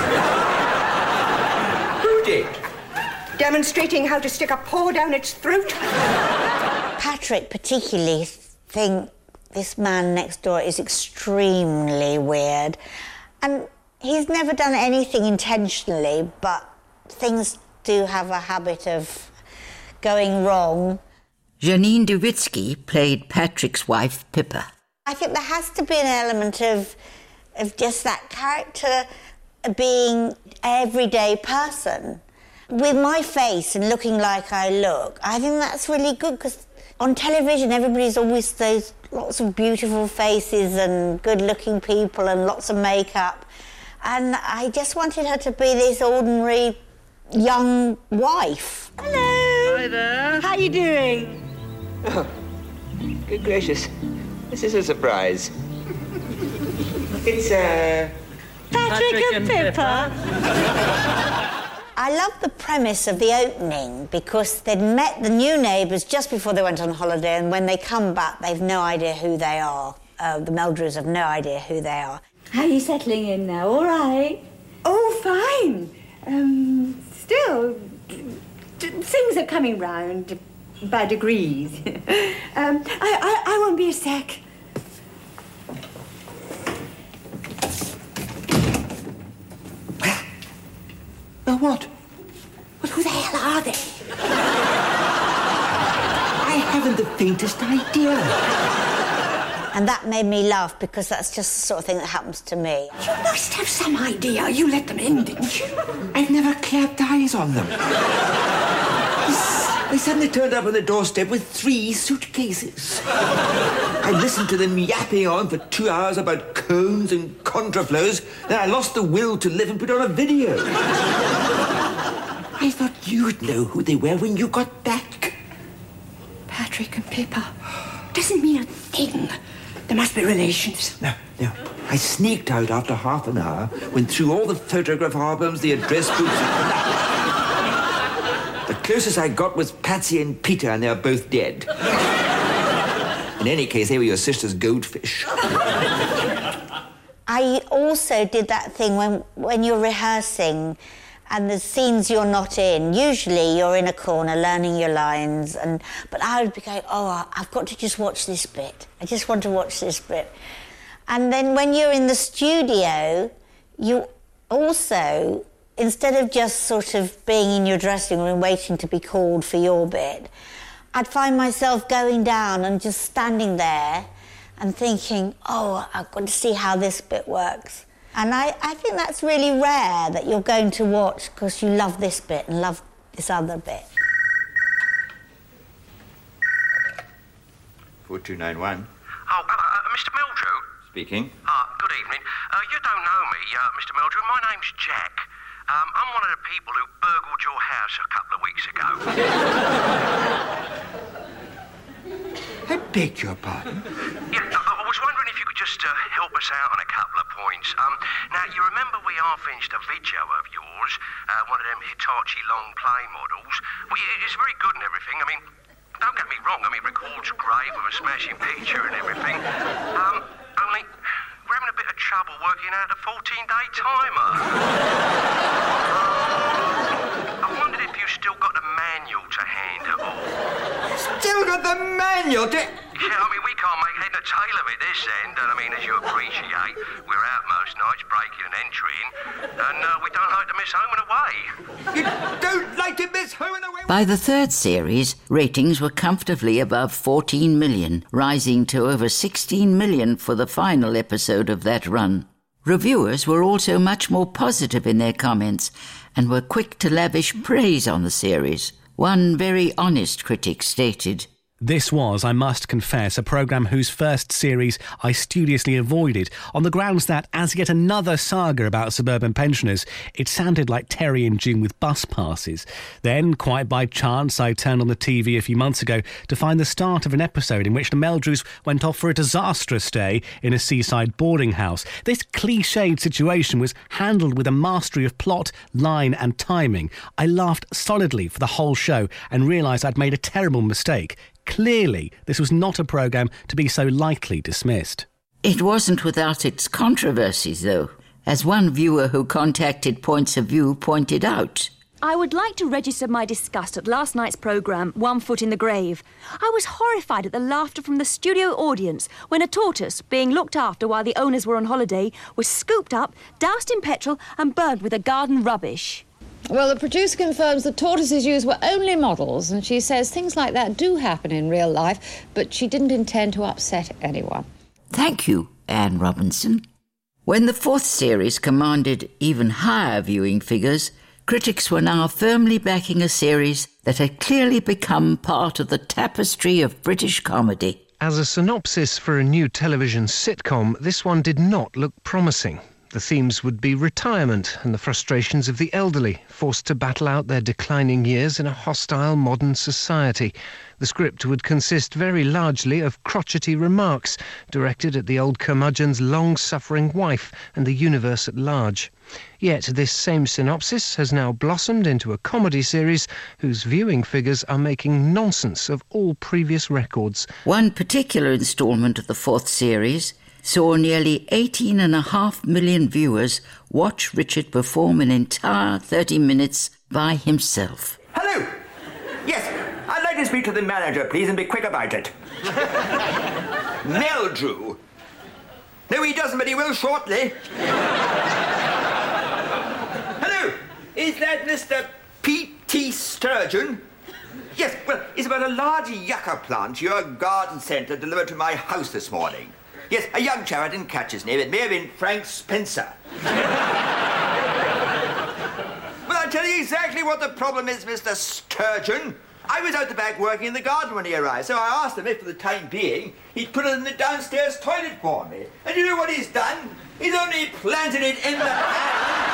Who did? Demonstrating how to stick a paw down its throat. Patrick particularly think this man next door is extremely weird. And he's never done anything intentionally, but things do have a habit of going wrong. Janine Duvitsky played Patrick's wife, Pippa. I think there has to be an element of just that character being an everyday person. With my face and looking like I look, I think that's really good, because on television everybody's always those lots of beautiful faces and good-looking people and lots of makeup. And I just wanted her to be this ordinary young wife. Hello. Hi there. How you doing? Oh, good gracious. This is a surprise. It's, Patrick and Pippa. I love the premise of the opening, because they'd met the new neighbours just before they went on holiday, and when they come back, they've no idea who they are. The Meldrews have no idea who they are. How are you settling in now? All right? Oh, fine. Still, things are coming round by degrees. I won't be a sec. Oh, what? Well, who the hell are they? I haven't the faintest idea. And that made me laugh, because that's just the sort of thing that happens to me. You must have some idea. You let them in, didn't you? I've never clapped eyes on them. They suddenly turned up on the doorstep with 3 suitcases. I listened to them yapping on for 2 hours about cones and contraflows. Then I lost the will to live and put on a video. I thought you'd know who they were when you got back. Patrick and Pippa. Doesn't mean a thing. There must be relations. No. I sneaked out after half an hour, went through all the photograph albums, the address books. The closest I got was Patsy and Peter, and they are both dead. In any case, they were your sister's goldfish. I also did that thing when you're rehearsing and the scenes you're not in. Usually you're in a corner learning your lines, but I would be going, oh, I've got to just watch this bit. I just want to watch this bit. And then when you're in the studio, you also, instead of just sort of being in your dressing room waiting to be called for your bit, I'd find myself going down and just standing there and thinking, oh, I've got to see how this bit works. And I think that's really rare, that you're going to watch because you love this bit and love this other bit. 4291. Oh, Mr. Meldrew? Speaking. Good evening. You don't know me, Mr. Meldrew. My name's Jack. I'm one of the people who burgled your house a couple of weeks ago. I beg your pardon? Yeah, I was wondering if you could just help us out on a couple of points. Now, you remember we half-inched a video of yours, one of them Hitachi long play models. Well, it's very good and everything. I mean, don't get me wrong. I mean, it records great with a smashing picture and everything. Only we're having a bit of trouble working out the 14-day timer. I wondered if you still got the manual to hand at all. Still got the manual to... Yeah, I mean, we can't make head or tail of it this end, and I mean, as you appreciate, we're out most nights breaking and entering, and we don't like to miss home and away. You don't like to miss home and away? By the third series, ratings were comfortably above 14 million, rising to over 16 million for the final episode of that run. Reviewers were also much more positive in their comments and were quick to lavish praise on the series. One very honest critic stated, This was, I must confess, a programme whose first series I studiously avoided on the grounds that, as yet another saga about suburban pensioners, it sounded like Terry and June with bus passes. Then, quite by chance, I turned on the TV a few months ago to find the start of an episode in which the Meldrews went off for a disastrous stay in a seaside boarding house. This cliched situation was handled with a mastery of plot, line and timing. I laughed solidly for the whole show and realised I'd made a terrible mistake. Clearly, this was not a programme to be so lightly dismissed. It wasn't without its controversies, though, as one viewer who contacted Points of View pointed out. I would like to register my disgust at last night's programme, One Foot in the Grave. I was horrified at the laughter from the studio audience when a tortoise, being looked after while the owners were on holiday, was scooped up, doused in petrol and burned with a garden rubbish. Well, the producer confirms the tortoises used were only models, and she says things like that do happen in real life, but she didn't intend to upset anyone. Thank you, Anne Robinson. When the fourth series commanded even higher viewing figures, critics were now firmly backing a series that had clearly become part of the tapestry of British comedy. As a synopsis for a new television sitcom, this one did not look promising. The themes would be retirement and the frustrations of the elderly, forced to battle out their declining years in a hostile modern society. The script would consist very largely of crotchety remarks directed at the old curmudgeon's long-suffering wife and the universe at large. Yet this same synopsis has now blossomed into a comedy series whose viewing figures are making nonsense of all previous records. One particular instalment of the fourth series saw nearly 18.5 million viewers watch Richard perform an entire 30 minutes by himself. Hello! Yes, I'd like to speak to the manager, please, and be quick about it. Meldrew? No, he doesn't, but he will shortly. Hello, is that Mr. P.T. Sturgeon? Yes, well, it's about a large yucca plant your garden centre delivered to my house this morning. Yes, a young chap, I didn't catch his name. It may have been Frank Spencer. Well, I'll tell you exactly what the problem is, Mr. Sturgeon. I was out the back working in the garden when he arrived, so I asked him if, for the time being, he'd put it in the downstairs toilet for me. And you know what he's done? He's only planted it in the pan.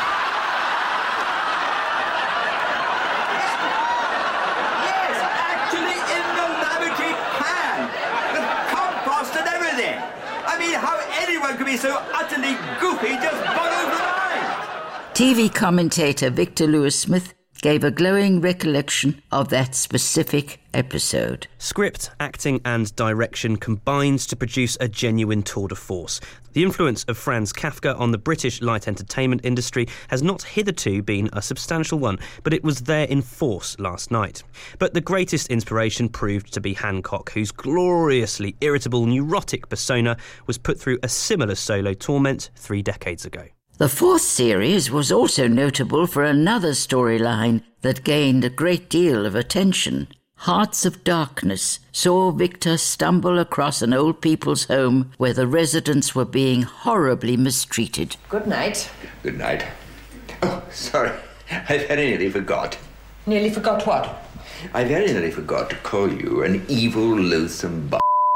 Yes, actually in the lavatory pan. With compost and everything. I mean, how anyone could be so utterly goofy just boggles the mind. TV commentator Victor Lewis-Smith gave a glowing recollection of that specific episode. Script, acting and direction combined to produce a genuine tour de force. The influence of Franz Kafka on the British light entertainment industry has not hitherto been a substantial one, but it was there in force last night. But the greatest inspiration proved to be Hancock, whose gloriously irritable, neurotic persona was put through a similar solo torment 3 decades ago. The fourth series was also notable for another storyline that gained a great deal of attention. Hearts of Darkness saw Victor stumble across an old people's home where the residents were being horribly mistreated. Good night. Good night. Oh, sorry. I very nearly forgot. Nearly forgot what? I very nearly forgot to call you an evil, loathsome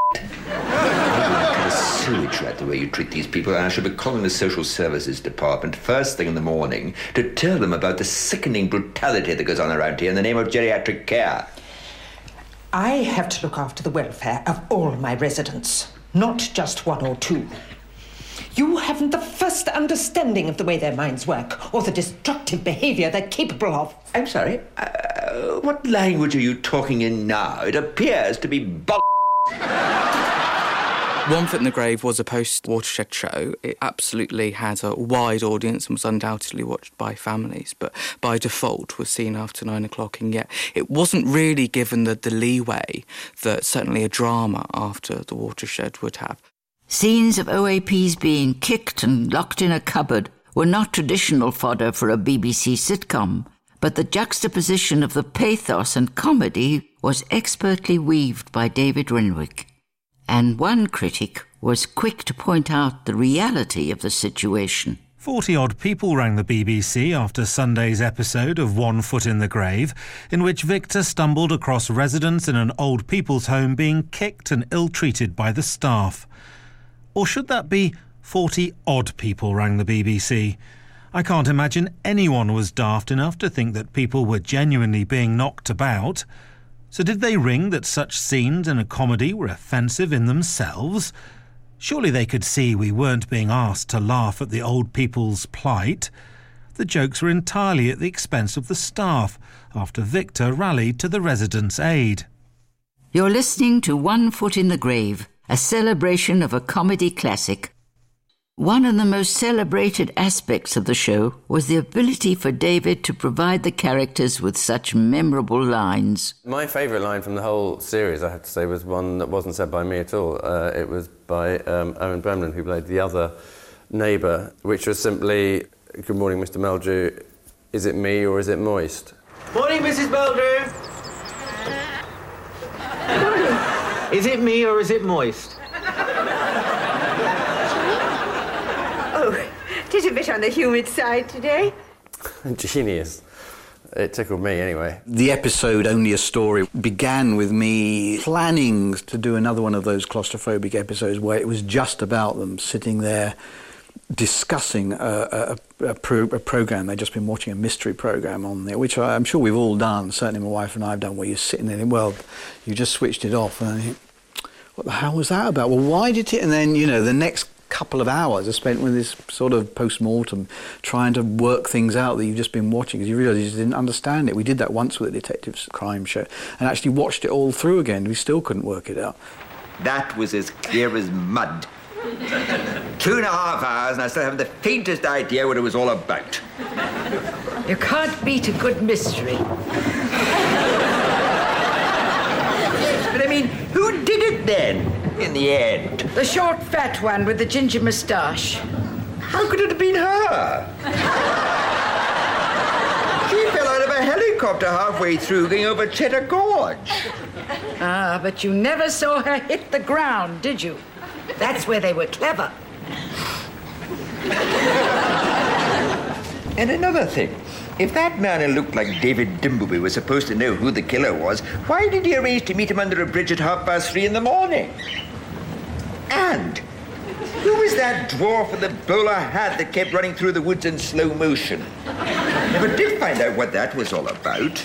sewage rat the way you treat these people, and I shall be calling the social services department first thing in the morning to tell them about the sickening brutality that goes on around here in the name of geriatric care. I have to look after the welfare of all my residents, not just 1 or 2. You haven't the first understanding of the way their minds work or the destructive behaviour they're capable of. I'm sorry, what language are you talking in now? It appears to be One Foot in the Grave was a post-Watershed show. It absolutely had a wide audience and was undoubtedly watched by families, but by default was seen after 9 o'clock, and yet it wasn't really given the leeway that certainly a drama after the Watershed would have. Scenes of OAPs being kicked and locked in a cupboard were not traditional fodder for a BBC sitcom, but the juxtaposition of the pathos and comedy was expertly weaved by David Renwick. And one critic was quick to point out the reality of the situation. 40-odd people rang the BBC after Sunday's episode of One Foot in the Grave, in which Victor stumbled across residents in an old people's home being kicked and ill-treated by the staff. Or should that be 40-odd people rang the BBC? I can't imagine anyone was daft enough to think that people were genuinely being knocked about. So did they ring that such scenes in a comedy were offensive in themselves? Surely they could see we weren't being asked to laugh at the old people's plight. The jokes were entirely at the expense of the staff, after Victor rallied to the residents' aid. You're listening to One Foot in the Grave, a celebration of a comedy classic. One of the most celebrated aspects of the show was the ability for David to provide the characters with such memorable lines. My favourite line from the whole series, I have to say, was one that wasn't said by me at all. It was by Owen Bremner, who played the other neighbour, which was simply, "Good morning, Mr. Meldrew. Is it me or is it moist?" Morning, Mrs. Meldrew. Is it me or is it moist? It is a bit on the humid side today. Genius. It tickled me anyway. The episode Only a Story began with me planning to do another one of those claustrophobic episodes where it was just about them sitting there discussing a programme. They'd just been watching a mystery programme on there, which I'm sure we've all done, certainly my wife and I have done, where you're sitting there and, well, you just switched it off and you think, what the hell was that about? Well, why did it? And then, you know, the next couple of hours are spent with this sort of post-mortem trying to work things out that you've just been watching because you realise you just didn't understand it. We did that once with a detective crime show and actually watched it all through again. We still couldn't work it out. That was as clear as mud. 2.5 hours and I still haven't the faintest idea what it was all about. You can't beat a good mystery. But I mean, who did it then, in the end? The short, fat one with the ginger moustache. How could it have been her? She fell out of a helicopter halfway through going over Cheddar Gorge. Ah, but you never saw her hit the ground, did you? That's where they were clever. And another thing. If that man who looked like David Dimbleby was supposed to know who the killer was, why did he arrange to meet him under a bridge at 3:30 in the morning? And who was that dwarf with the bowler hat that kept running through the woods in slow motion? Never did find out what that was all about.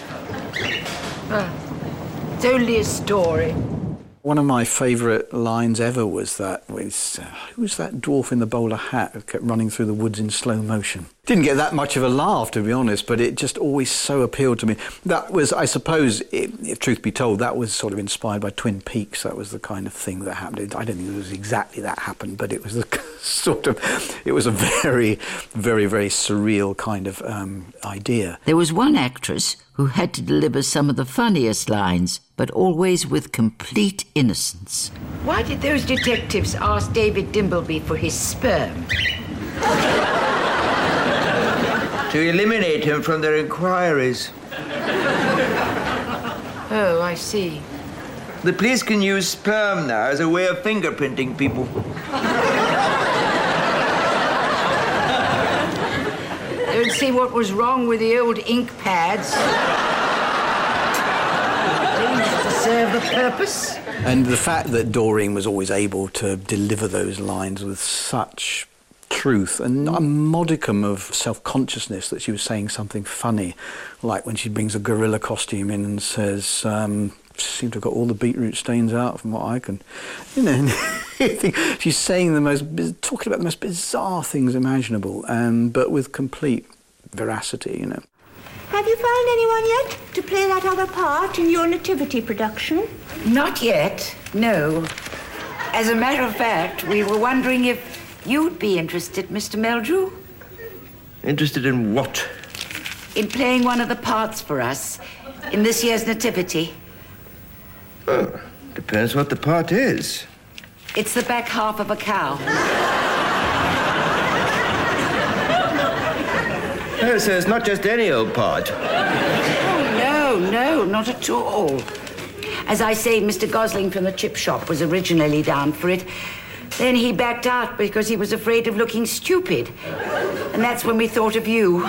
It's only a story. One of my favourite lines ever was that, who was that dwarf in the bowler hat who kept running through the woods in slow motion? Didn't get that much of a laugh, to be honest, but it just always so appealed to me. That was, I suppose, if truth be told, that was sort of inspired by Twin Peaks. That was the kind of thing that happened. I don't think it was exactly that happened, but it was the sort of, it was a very, very, very surreal kind of idea. There was one actress who had to deliver some of the funniest lines, but always with complete innocence. Why did those detectives ask David Dimbleby for his sperm? To eliminate him from their inquiries. Oh, I see. The police can use sperm now as a way of fingerprinting people. Don't see what was wrong with the old ink pads. They used to serve a purpose. And the fact that Doreen was always able to deliver those lines with such truth and a modicum of self-consciousness that she was saying something funny, like when she brings a gorilla costume in and says, seem to have got all the beetroot stains out from what I can, you know. She's saying talking about the most bizarre things imaginable, but with complete veracity, you know. Have you found anyone yet to play that other part in your nativity production? Not yet, no. As a matter of fact, we were wondering if you'd be interested, Mr. Meldrew. Interested in what? In playing one of the parts for us in this year's nativity. Oh, depends what the part is. It's the back half of a cow. Oh, so it's not just any old part. Oh, no, not at all. As I say, Mr. Gosling from the chip shop was originally down for it. Then he backed out because he was afraid of looking stupid. And that's when we thought of you.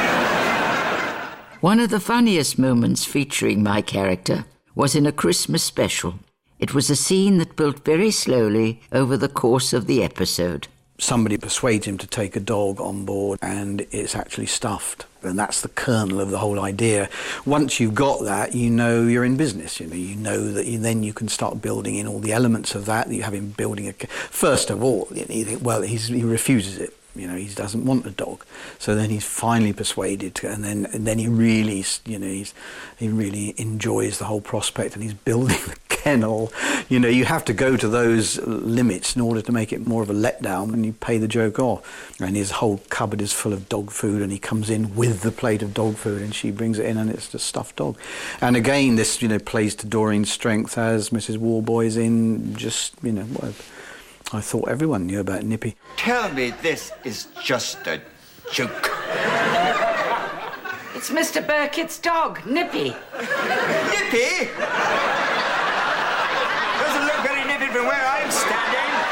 One of the funniest moments featuring my character was in a Christmas special. It was a scene that built very slowly over the course of the episode. Somebody persuades him to take a dog on board, and it's actually stuffed. And that's the kernel of the whole idea. Once you've got that, you know you're in business. You know that then you can start building in all the elements of that you have him building. First of all, you think, well, he refuses it. He doesn't want a dog. So then he's finally persuaded to, and then he really, he really enjoys the whole prospect, and he's building the kennel. You have to go to those limits in order to make it more of a letdown, and you pay the joke off. And his whole cupboard is full of dog food, and he comes in with the plate of dog food, and she brings it in, and it's just stuffed dog. And again, this plays to Doreen's strength as Mrs. Warboys in just I thought everyone knew about Nippy. Tell me this is just a joke. It's Mr. Burkitt's dog, Nippy. Nippy? Doesn't look very nippy from where I'm standing.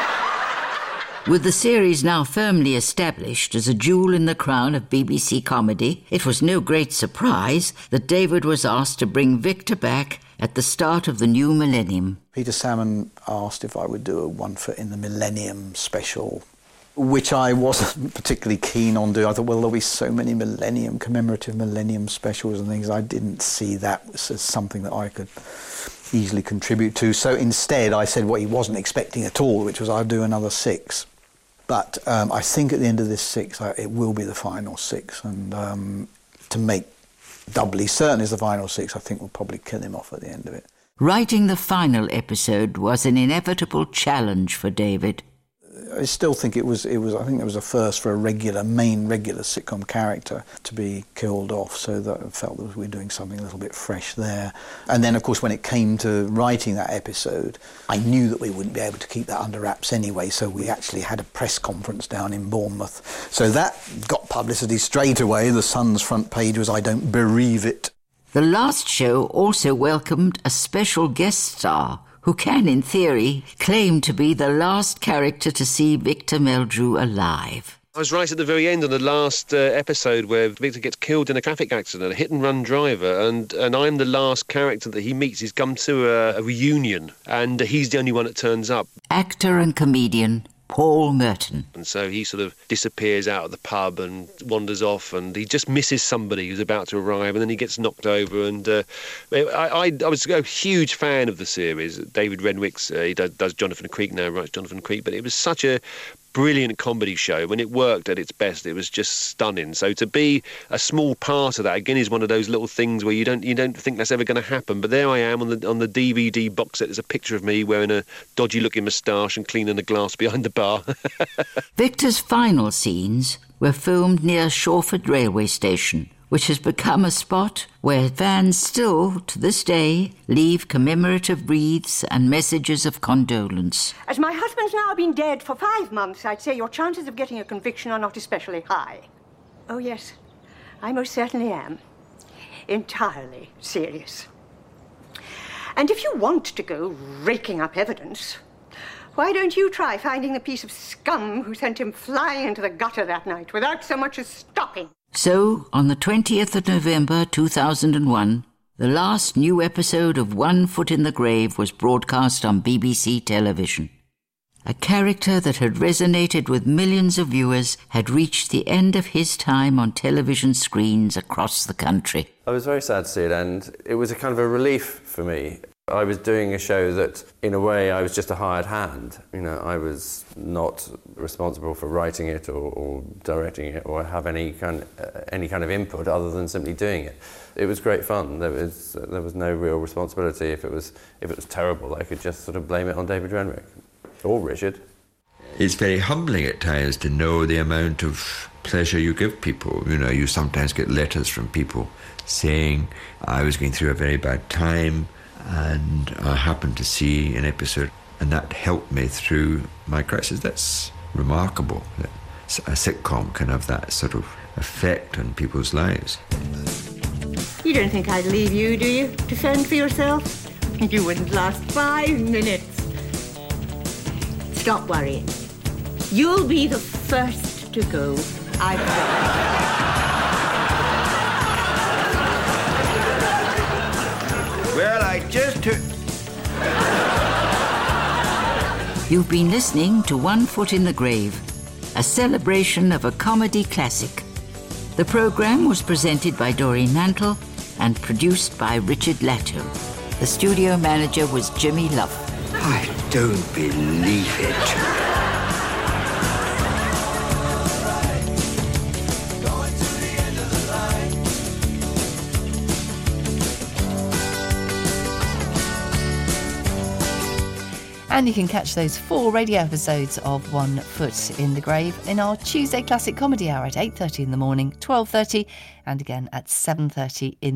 With the series now firmly established as a jewel in the crown of BBC comedy, it was no great surprise that David was asked to bring Victor back at the start of the new millennium. Peter Salmon asked if I would do a One Foot in the Millennium special, which I wasn't particularly keen on doing. I thought, well, there'll be so many commemorative millennium specials and things. I didn't see that as something that I could easily contribute to. So instead, I said what he wasn't expecting at all, which was I'd do another 6. But I think at the end of this 6, it will be the final 6. And to make doubly certain is the final 6, I think we'll probably kill him off at the end of it. Writing the final episode was an inevitable challenge for David. I still think it was. I think it was a first for a main regular sitcom character to be killed off. So that I felt that we were doing something a little bit fresh there. And then, of course, when it came to writing that episode, I knew that we wouldn't be able to keep that under wraps anyway. So we actually had a press conference down in Bournemouth. So that got publicity straight away. The Sun's front page was "I don't bereave it." The last show also welcomed a special guest star who can, in theory, claim to be the last character to see Victor Meldrew alive. I was right at the very end of the last episode where Victor gets killed in a traffic accident, a hit-and-run driver, and I'm the last character that he meets. He's come to a reunion, and he's the only one that turns up. Actor and comedian Paul Merton. And so he sort of disappears out of the pub and wanders off, and he just misses somebody who's about to arrive, and then he gets knocked over. And I was a huge fan of the series. David Renwick's, he does Jonathan Creek now, writes Jonathan Creek, but it was such a brilliant comedy show. When it worked at its best, it was just stunning. So to be a small part of that, again, is one of those little things where you don't think that's ever going to happen. But there I am on the DVD box set. There's a picture of me wearing a dodgy-looking moustache and cleaning the glass behind the bar. Victor's final scenes were filmed near Shawford railway station, which has become a spot where fans still, to this day, leave commemorative wreaths and messages of condolence. As my husband's now been dead for 5 months, I'd say your chances of getting a conviction are not especially high. Oh, yes, I most certainly am. Entirely serious. And if you want to go raking up evidence, why don't you try finding the piece of scum who sent him flying into the gutter that night without so much as stopping? So, on the 20th of November 2001, the last new episode of One Foot in the Grave was broadcast on BBC television. A character that had resonated with millions of viewers had reached the end of his time on television screens across the country. I was very sad to see it, and it was a kind of a relief for me. I was doing a show that, in a way, I was just a hired hand. I was not responsible for writing it or directing it or have any kind of input other than simply doing it. It was great fun. There was no real responsibility. If it was terrible, I could just sort of blame it on David Renwick or Richard. It's very humbling at times to know the amount of pleasure you give people. You sometimes get letters from people saying, I was going through a very bad time, and I happened to see an episode, and that helped me through my crisis. That's remarkable, that a sitcom can have that sort of effect on people's lives. You don't think I'd leave you, do you, to fend for yourself? You wouldn't last 5 minutes. Stop worrying. You'll be the first to go. I promise. Well, I just heard... You've been listening to One Foot in the Grave, a celebration of a comedy classic. The programme was presented by Doreen Mantle and produced by Richard Latto. The studio manager was Jimmy Love. I don't believe it. And you can catch those 4 radio episodes of One Foot in the Grave in our Tuesday Classic Comedy Hour at 8:30 in the morning, 12:30, and again at 7:30 in